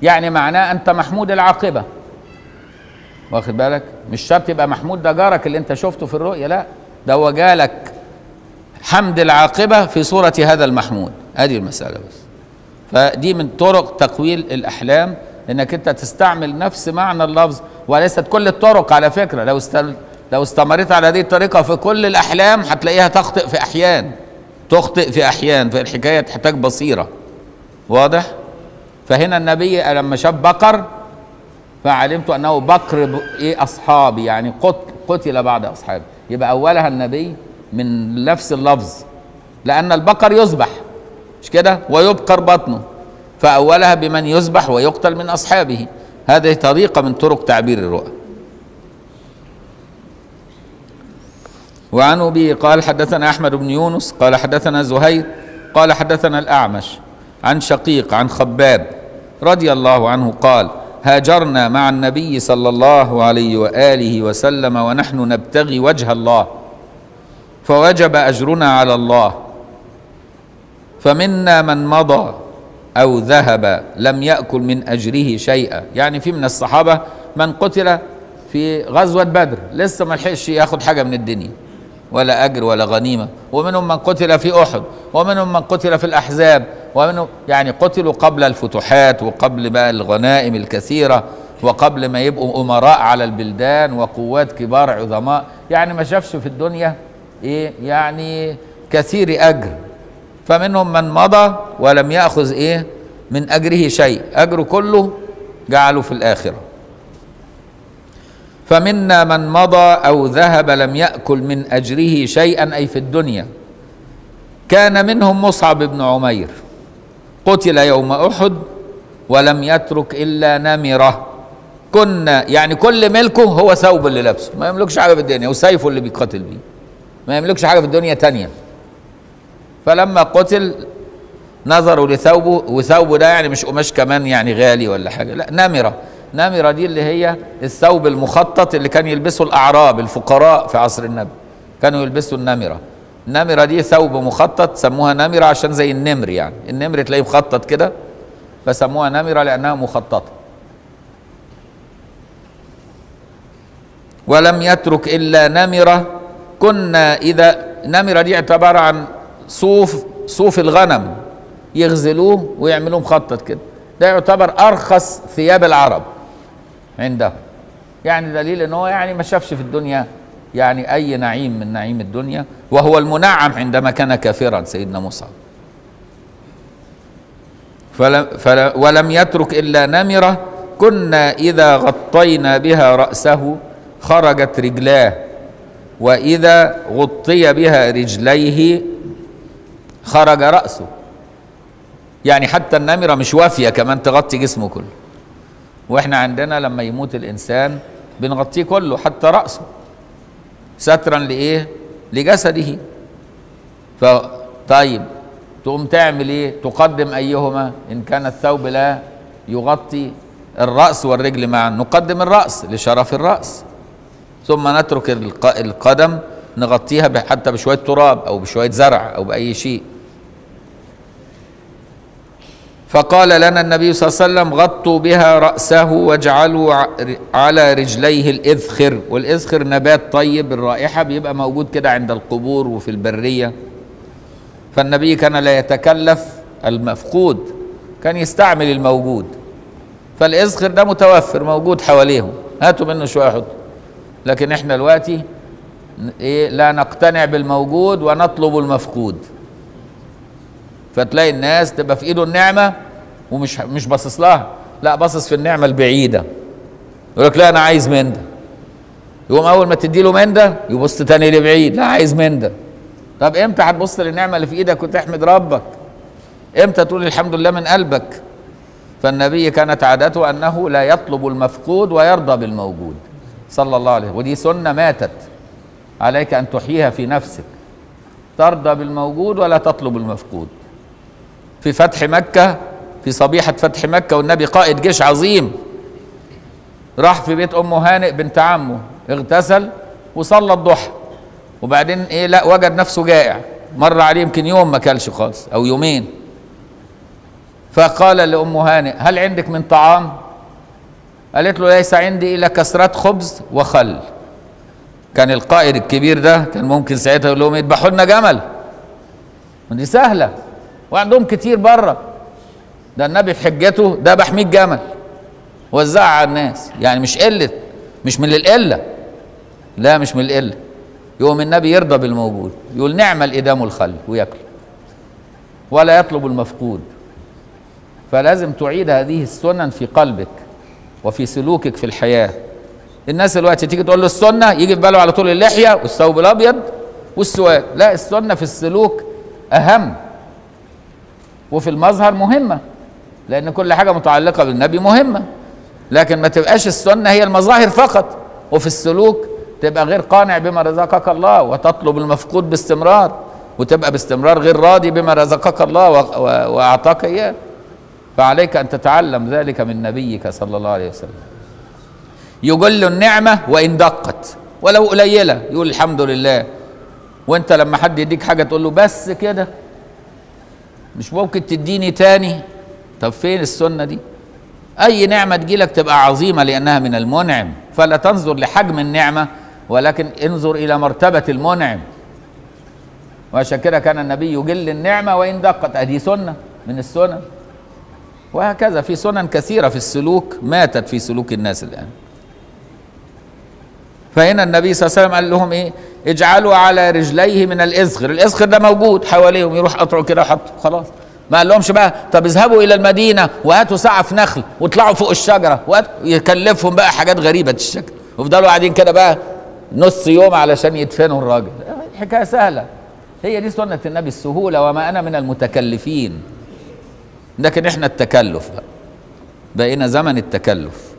يعني معناه أنت محمود العاقبة، واخد بالك؟ مش شرط يبقى محمود ده جارك اللي أنت شفته في الرؤية، لا، ده هو جالك حمد العاقبة في صورة هذا المحمود. هذه المسألة بس. فدي من طرق تقويل الأحلام، إنك أنت تستعمل نفس معنى اللفظ، وليست كل الطرق على فكرة. لو استمريت على هذه الطريقة في كل الأحلام هتلاقيها تخطئ في أحيان، تخطئ في أحيان، فالحكاية تحتاج بصيرة. واضح؟ فهنا النبي لما شاف بقر فعلمت أنه بقر أصحابي، يعني قتل بعض أصحابي. يبقى أولها النبي من نفس اللفظ، لأن البقر يذبح مش كده ويبقر بطنه، فأولها بمن يذبح ويقتل من أصحابه. هذه طريقة من طرق تعبير الرؤى. وعنه به قال حدثنا أحمد بن يونس قال حدثنا زهير قال حدثنا الأعمش عن شقيق عن خباب رضي الله عنه قال هاجرنا مع النبي صلى الله عليه وآله وسلم ونحن نبتغي وجه الله، فوجب أجرنا على الله، فمنا من مضى أو ذهب لم يأكل من أجره شيئا. يعني في من الصحابة من قتل في غزوة بدر لسه ما لحقش ياخد حاجة من الدنيا ولا أجر ولا غنيمة، ومنهم من قتل في أحد، ومنهم من قتل في الأحزاب، ومنهم يعني قتلوا قبل الفتوحات وقبل بقى الغنائم الكثيرة وقبل ما يبقوا أمراء على البلدان وقوات كبار عظماء. يعني ما شافش في الدنيا إيه يعني كثير أجر. فمنهم من مضى ولم يأخذ إيه من أجره شيء، أجره كله جعله في الآخرة. فمنا من مضى أو ذهب لم يأكل من أجره شيئا، أي في الدنيا. كان منهم مصعب بن عمير قتل يوم أحد ولم يترك إلا نمرة، كنا يعني كل ملكه هو ثوب اللي لابسه، ما يملكش حاجة في الدنيا، وسيفه اللي بيقاتل بيه، ما يملكش حاجة في الدنيا تانية. فلما قتل نظروا لثوبه، وثوبه ده يعني مش قماش كمان يعني غالي ولا حاجة، لا، نمرة. نمرة دي اللي هي الثوب المخطط اللي كان يلبسه الأعراب الفقراء في عصر النبي، كانوا يلبسوا النمرة. النمرة دي ثوب مخطط، سموها نمرة عشان زي النمر، يعني النمر تلاقيه مخطط كده فسموها نمرة لأنها مخططة. ولم يترك إلا نمرة، كنا إذا نمرة دي عبارة عن صوف الغنم يغزلوه ويعملوه مخطط كده، ده يعتبر أرخص ثياب العرب عندهم، يعني دليل ان هو يعني ما شافش في الدنيا يعني اي نعيم من نعيم الدنيا، وهو المنعم عندما كان كافرا سيدنا مصعب. ولم يترك الا نمره، كنا اذا غطينا بها راسه خرجت رجلاه، واذا غطي بها رجليه خرج راسه. يعني حتى النمره مش وافيه كمان تغطي جسمه كله، واحنا عندنا لما يموت الانسان بنغطيه كله حتى رأسه سترا لإيه؟ لجسده. طيب تقوم تعمل إيه؟ تقدم أيهما؟ إن كان الثوب لا يغطي الرأس والرجل معا نقدم الرأس لشرف الرأس، ثم نترك القدم نغطيها حتى بشوية تراب أو بشوية زرع أو بأي شيء. فقال لنا النبي صلى الله عليه وسلم غطوا بها رأسه واجعلوا على رجليه الإذخر. والإذخر نبات طيب الرائحة بيبقى موجود كده عند القبور وفي البرية، فالنبي كان لا يتكلف المفقود، كان يستعمل الموجود. فالإذخر ده متوفر موجود حواليهم، هاتوا منه شوية حطوا. لكن احنا دلوقتي إيه لا نقتنع بالموجود ونطلب المفقود، فتلاقي الناس تبقى في ايده النعمه ومش باصص لها، لا باصص في النعمه البعيده، يقول لك لا انا عايز من ده، يقوم اول ما تدي له من ده يبص تاني لبعيد، لا عايز من ده. طب امتى هتبص للنعمه اللي في ايدك وتحمد ربك؟ امتى تقول الحمد لله من قلبك؟ فالنبي كانت عادته انه لا يطلب المفقود ويرضى بالموجود صلى الله عليه وسلم، ودي سنه ماتت، عليك ان تحييها في نفسك، ترضى بالموجود ولا تطلب المفقود. في فتح مكة، في صبيحة فتح مكة والنبي قائد جيش عظيم، راح في بيت أم هانئ بنت عمه، اغتسل وصلى الضحى، وبعدين ايه لا وجد نفسه جائع، مر عليه يمكن يوم ما كلش خالص أو يومين، فقال لأم هانئ هل عندك من طعام؟ قالت له ليس عندي إلا كسرات خبز وخل. كان القائد الكبير ده كان ممكن ساعتها يقول لهم يذبحوا لنا جمل، ودي سهلة، وعندهم كتير بره. ده النبي في حجته ذبح 100 جمل وزعها على الناس، يعني مش قلة، مش من القلة، لا مش من القلة. يقوم النبي يرضى بالموجود، يقول نعم الإدام والخل وياكل، ولا يطلب المفقود. فلازم تعيد هذه السنن في قلبك وفي سلوكك في الحياة. الناس دلوقتي تيجي تقول له السنة يجي في باله على طول اللحية والثوب الأبيض والسواك. لا، السنة في السلوك أهم، وفي المظهر مهمة، لأن كل حاجة متعلقة بالنبي مهمة، لكن ما تبقاش السنة هي المظاهر فقط، وفي السلوك تبقى غير قانع بما رزقك الله وتطلب المفقود باستمرار، وتبقى باستمرار غير راضي بما رزقك الله وأعطاك إياه. فعليك أن تتعلم ذلك من نبيك صلى الله عليه وسلم. يجل النعمة وإن دقت ولو قليلة، يقول الحمد لله. وانت لما حد يديك حاجة تقول له بس كده، مش ممكن تديني تاني؟ طب فين السنة دي؟ أي نعمة تجيلك تبقى عظيمة لأنها من المنعم، فلا تنظر لحجم النعمة ولكن انظر إلى مرتبة المنعم. وعشان كده كان النبي يجل النعمة وإن دقت، أدي سنة من السنن. وهكذا في سنن كثيرة في السلوك ماتت في سلوك الناس الآن. فهنا النبي صلى الله عليه وسلم قال لهم ايه؟ اجعلوا على رجليه من الإذخر. الإذخر ده موجود حواليهم، يروح قطعوا كده وحطوا خلاص. ما قال لهمش بقى طب اذهبوا إلى المدينة وهاتوا سعف نخل واطلعوا فوق الشجرة، يكلفهم بقى حاجات غريبة الشكل، وفضلوا قاعدين كده بقى نص يوم علشان يدفنوا الراجل. الحكاية سهلة، هي دي سنة النبي، السهولة. وما أنا من المتكلفين، لكن احنا التكلف بقى، بقينا زمن التكلف،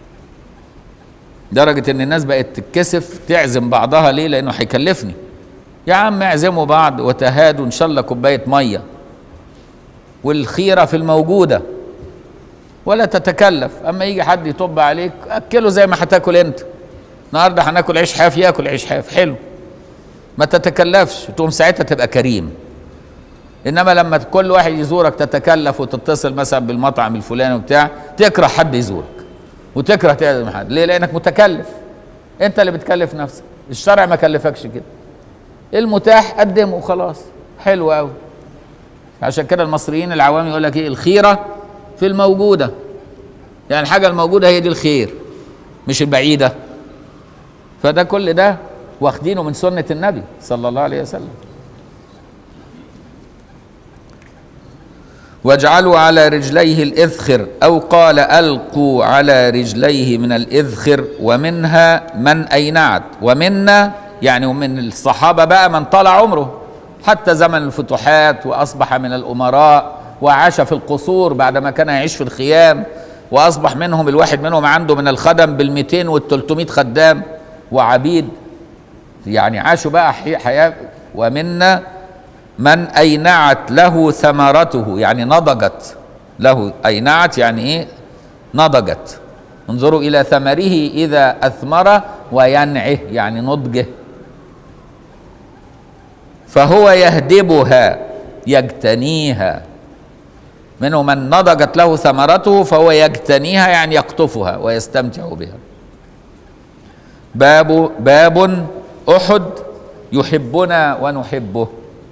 درجة ان الناس بقت تتكسف تعزم بعضها. ليه؟ لانه هيكلفني. يا عم اعزموا بعض وتهادوا، ان شاء الله كوباية مية، والخيرة في الموجودة، ولا تتكلف. اما يجي حد يطب عليك اكله زي ما هتاكل انت. النهارده هناكل عيش حاف، ياكل عيش حاف حلو، ما تتكلفش، تقوم ساعتها تبقى كريم. انما لما كل واحد يزورك تتكلف وتتصل مثلا بالمطعم الفلاني وبتاع، تكره حد يزورك وتكره تعزم حد. ليه؟ لانك متكلف، انت اللي بتكلف نفسك، الشرع ما كلفكش كده. المتاح قدمه وخلاص، حلو قوي. عشان كده المصريين العوام يقول لك ايه؟ الخيره في الموجوده، يعني الحاجه الموجوده هي دي الخير، مش البعيده. فده كل ده واخدينه من سنه النبي صلى الله عليه وسلم. واجعلوا على رجليه الإذخر، أو قال ألقوا على رجليه من الإذخر، ومنها من أينعت، ومنا يعني ومن الصحابة بقى من طال عمره حتى زمن الفتوحات وأصبح من الأمراء وعاش في القصور بعدما كان يعيش في الخيام، وأصبح منهم الواحد منهم عنده من الخدم بال200 وال300 خدام وعبيد، يعني عاشوا بقى حياة. ومنا من أينعت له ثمرته، يعني نضجت له. أينعت يعني إيه؟ نضجت. انظروا إلى ثمره إذا أثمر وينعه، يعني نضجه. فهو يهدبها يجتنيها. منه من نضجت له ثمرته فهو يجتنيها، يعني يقطفها ويستمتع بها. باب أحد يحبنا ونحبه.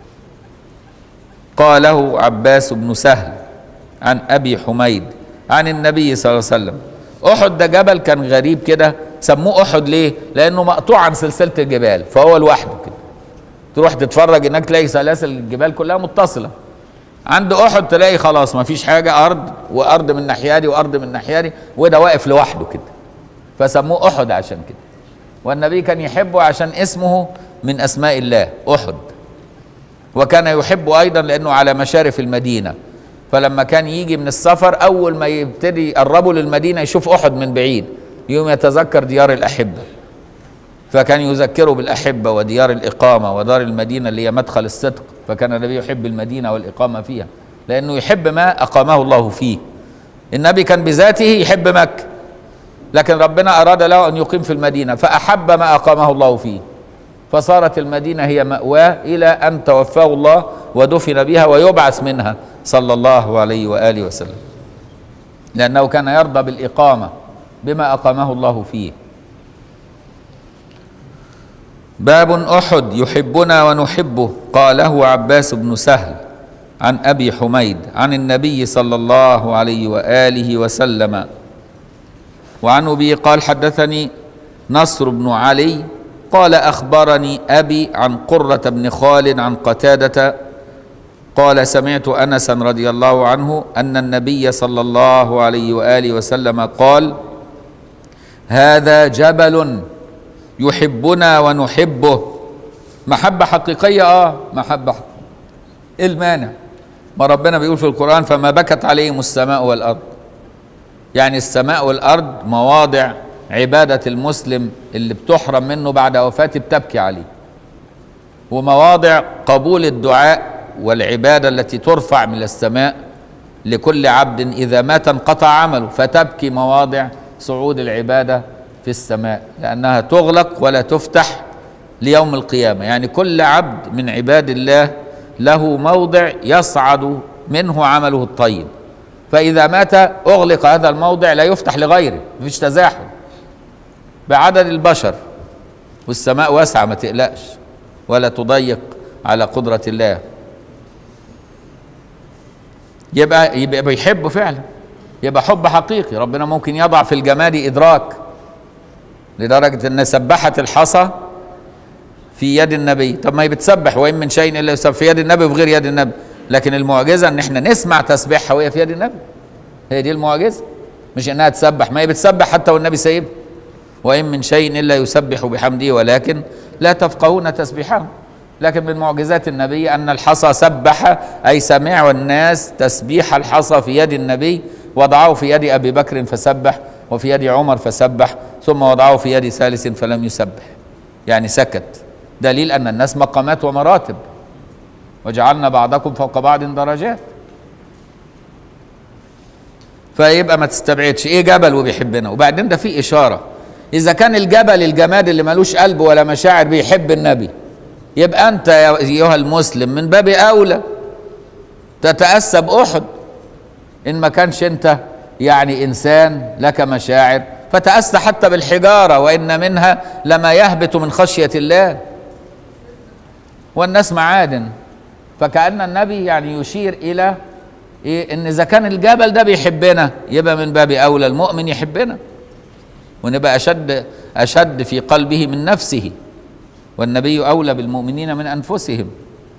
قاله عباس بن سهل عن أبي حميد عن النبي صلى الله عليه وسلم. أحد ده جبل كان غريب كده، سموه أحد ليه؟ لأنه مقطوع عن سلسلة الجبال، فهو لوحده كده. تروح تتفرج هناك تلاقي سلاسل الجبال كلها متصلة. عند أحد تلاقي خلاص ما فيش حاجة، أرض وأرض من ناحية دي وأرض من ناحية دي، وده واقف لوحده كده، فسموه أحد عشان كده. والنبي كان يحبه عشان اسمه من أسماء الله أحد. وكان يحب أيضا لأنه على مشارف المدينة، فلما كان يجي من السفر أول ما يبتدي يقربوا للمدينة يشوف أحد من بعيد، يوم يتذكر ديار الأحبة، فكان يذكره بالأحبة وديار الإقامة ودار المدينة اللي هي مدخل الصدق. فكان النبي يحب المدينة والإقامة فيها لأنه يحب ما أقامه الله فيه. النبي كان بذاته يحب مكة، لكن ربنا أراد له أن يقيم في المدينة فأحب ما أقامه الله فيه، فصارت المدينة هي مأواه إلى أن توفاه الله ودفن بها ويبعث منها صلى الله عليه وآله وسلم، لأنه كان يرضى بالإقامة بما أقامه الله فيه. باب أحد يحبنا ونحبه. قاله عباس بن سهل عن أبي حميد عن النبي صلى الله عليه وآله وسلم. وعن أبي قال حدثني نصر بن علي قال أخبرني أبي عن قرة بن خالد عن قتادة قال سمعت أنسا رضي الله عنه أن النبي صلى الله عليه وآله وسلم قال هذا جبل يحبنا ونحبه. محبة حقيقية، محبة حقيقية. إيه المانع؟ ما ربنا بيقول في القرآن فما بكت عليهم السماء والأرض، يعني السماء والأرض مواضع عبادة المسلم اللي بتحرم منه بعد وفاته بتبكي عليه، ومواضع قبول الدعاء والعبادة التي ترفع من السماء لكل عبد إذا مات انقطع عمله، فتبكي مواضع صعود العبادة في السماء لأنها تغلق ولا تفتح ليوم القيامة. يعني كل عبد من عباد الله له موضع يصعد منه عمله الطيب، فإذا مات أغلق هذا الموضع لا يفتح لغيره، مفيش تزاحم بعدد البشر، والسماء واسعة ما تقلقش ولا تضيق على قدرة الله. يبقى بيحبه فعلا، يبقى حب حقيقي. ربنا ممكن يضع في الجماد إدراك لدرجة أن سبحت الحصى في يد النبي. طب ما هي بتسبح وإن من شيء إلا يسبح في يد النبي وفي غير يد النبي، لكن المعجزة أن احنا نسمع تسبيحها وهي في يد النبي، هي دي المعجزة، مش أنها تسبح. ما هي بتسبح حتى والنبي سايبها، وإن من شيء إلا يسبح بحمده ولكن لا تفقهون تسبيحهم. لكن من معجزات النبي أن الحصى سبح، أي سمعوا الناس تسبيح الحصى في يد النبي، وضعه في يد أبي بكر فسبح، وفي يد عمر فسبح، ثم وضعه في يد ثالث فلم يسبح، يعني سكت. دليل أن الناس مقامات ومراتب، وجعلنا بعضكم فوق بعض درجات. فيبقى ما تستبعدش ايه جبل وبيحبنا. وبعدين ده في إشارة، إذا كان الجبل الجماد اللي ملوش قلب ولا مشاعر بيحب النبي، يبقى أنت يا أيها المسلم من باب أولى تتأسى بأحد. إن ما كانش أنت يعني إنسان لك مشاعر فتأسى حتى بالحجارة، وإن منها لما يهبط من خشية الله، والناس معادن. فكأن النبي يعني يشير إلى إيه؟ إن إذا كان الجبل ده بيحبنا يبقى من باب أولى المؤمن يحبنا، ونبقى أشد في قلبه من نفسه، والنبي أولى بالمؤمنين من أنفسهم.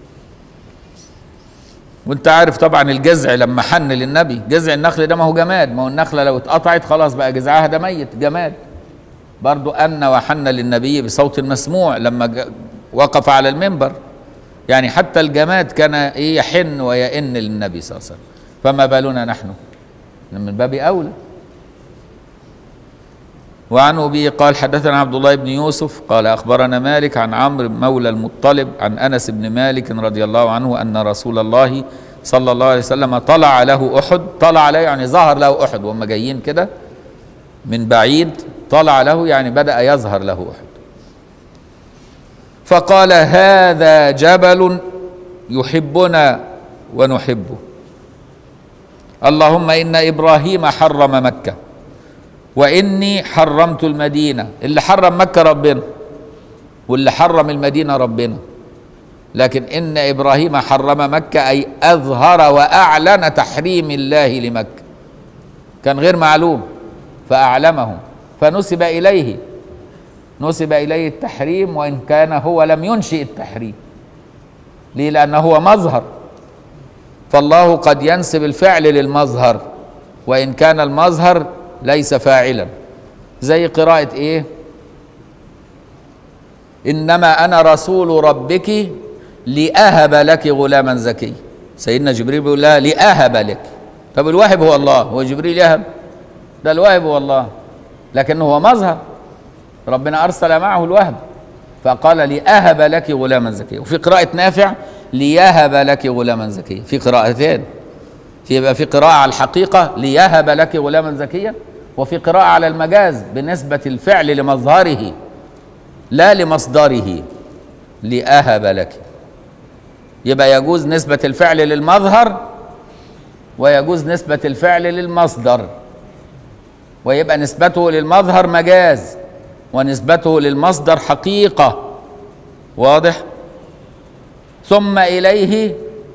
وانت عارف طبعا الجذع لما حن للنبي، جذع النخل ده ما هو جماد، ما هو النخلة لو اتقطعت خلاص بقى جذعها ده ميت جماد. برضو أن وحن للنبي بصوت مسموع لما وقف على المنبر، يعني حتى الجماد كان يحن ويئن للنبي صلى الله عليه وسلم، فما بالنا نحن من باب أولى. وعن أبي قال حدثنا عبد الله بن يوسف قال أخبرنا مالك عن عمرو مولى المطلب عن أنس بن مالك رضي الله عنه أن رسول الله صلى الله عليه وسلم طلع له أحد. طلع عليه يعني ظهر له أحد، وهم جايين كده من بعيد طلع له يعني بدأ يظهر له أحد. فقال هذا جبل يحبنا ونحبه، اللهم إن إبراهيم حرم مكة وإني حرمت المدينة. اللي حرم مكة ربنا، واللي حرم المدينة ربنا، لكن إن إبراهيم حرم مكة أي أظهر وأعلن تحريم الله لمكة، كان غير معلوم فأعلمه، فنسب إليه، نسب إليه التحريم وإن كان هو لم ينشئ التحريم. ليه؟ لأنه هو مظهر، فالله قد ينسب الفعل للمظهر وإن كان المظهر ليس فاعلا. زي قراءة ايه؟ إنما أنا رسول ربك لأهب لك غلاما زكيا. سيدنا جبريل بيقول لها لأهب لك. طب الواهب هو الله، هو جبريل يهب؟ ده الواهب هو الله، لكنه هو مظهر، ربنا أرسل معه الوهب فقال لأهب لك غلاما زكيا. وفي قراءة نافع ليهب لك غلاما زكيا، في قراءتين، يبقى في قراءة على الحقيقة ليهب لك غلاما زكيا، وفي قراءة على المجاز بنسبة الفعل لمظهره لا لمصدره، لأهب لك. يبقى يجوز نسبة الفعل للمظهر ويجوز نسبة الفعل للمصدر، ويبقى نسبته للمظهر مجاز ونسبته للمصدر حقيقة. واضح؟ ثم إليه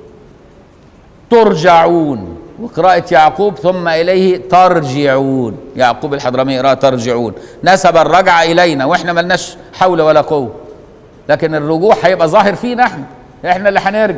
ترجعون، وقراءة يعقوب ثم إليه ترجعون، يعقوب الحضرمي يقرأ ترجعون، نسب الرجعة إلينا وإحنا ملناش حول ولا قوة، لكن الرجوع هيبقى ظاهر فينا إحنا اللي هنرجع.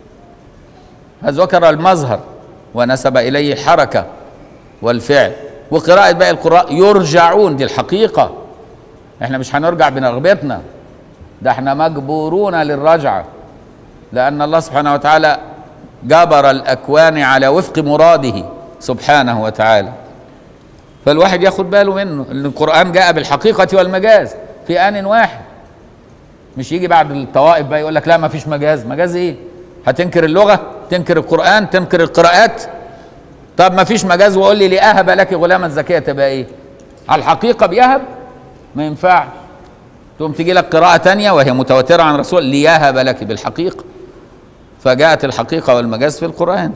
فذكر المظهر ونسب إليه الحركة والفعل. وقراءة باقي القراء يرجعون، دي الحقيقة، إحنا مش هنرجع بنغبتنا، ده إحنا مجبورون للرجعة، لأن الله سبحانه وتعالى جبر الأكوان على وفق مراده سبحانه وتعالى. فالواحد ياخد باله منه ان القرآن جاء بالحقيقة والمجاز في آن واحد، مش يجي بعد الطوائف بقى يقول لك لا ما فيش مجاز. مجاز ايه؟ هتنكر اللغة، تنكر القرآن، تنكر القراءات؟ طب ما فيش مجاز وقول لي لأهب لك غلاما زكية، تبقى ايه؟ على الحقيقة بيهب؟ ما ينفعش. تقوم تيجي لك قراءة تانية وهي متواترة عن رسول ليهب لك بالحقيقة، فجاءت الحقيقة والمجاز في القرآن.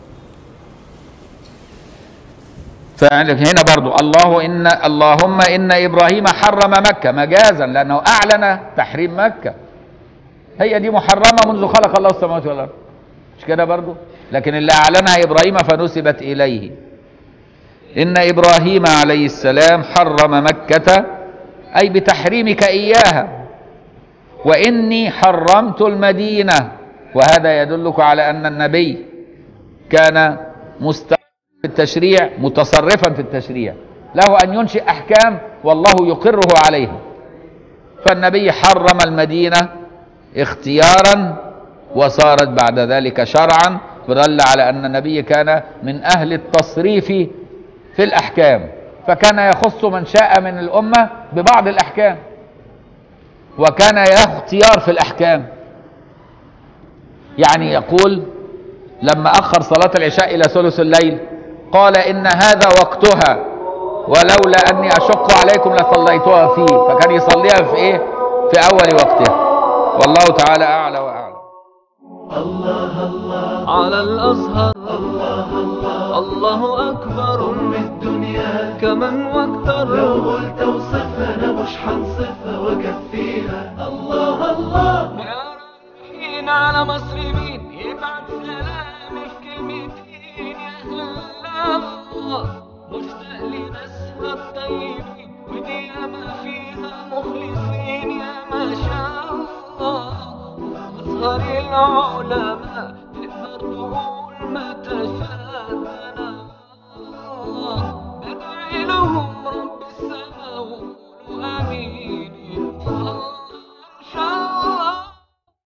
فهنا برضو اللهم إن إبراهيم حرم مكة مجازا لأنه أعلن تحريم مكة، هي دي محرمة منذ خلق الله السماوات والأرض، مش كده برضو؟ لكن اللي أعلنها إبراهيم فنسبت إليه. إن إبراهيم عليه السلام حرم مكة أي بتحريمك إياها، وإني حرمت المدينة، وهذا يدلك على أن النبي كان مستقلا في التشريع، متصرفا في التشريع، له أن ينشئ أحكام والله يقره عليها. فالنبي حرم المدينة اختيارا وصارت بعد ذلك شرعا، ودل على أن النبي كان من أهل التصريف في الأحكام، فكان يخص من شاء من الأمة ببعض الأحكام، وكان له اختيار في الأحكام. يعني يقول لما أخر صلاة العشاء إلى ثلث الليل قال إن هذا وقتها ولولا أني أشق عليكم لصليتها فيه، فكان يصليها في إيه؟ في أول وقتها، والله تعالى أعلى وأعلم. الله الله على الأزهر، الله الله الله أكبر من الدنيا كمن واكتر، لو قلت اوصفها أنا مش هنصفها وكفيها. الله الله يا رايحين على مصر مين يبعت سلامي في كلمتين، يا أهل الله مشتاق لناسها الطيبين ودي ياما فيها مخلصين، يا ما شاء الله أزهر العلماء تقدر تقول ما تشاء.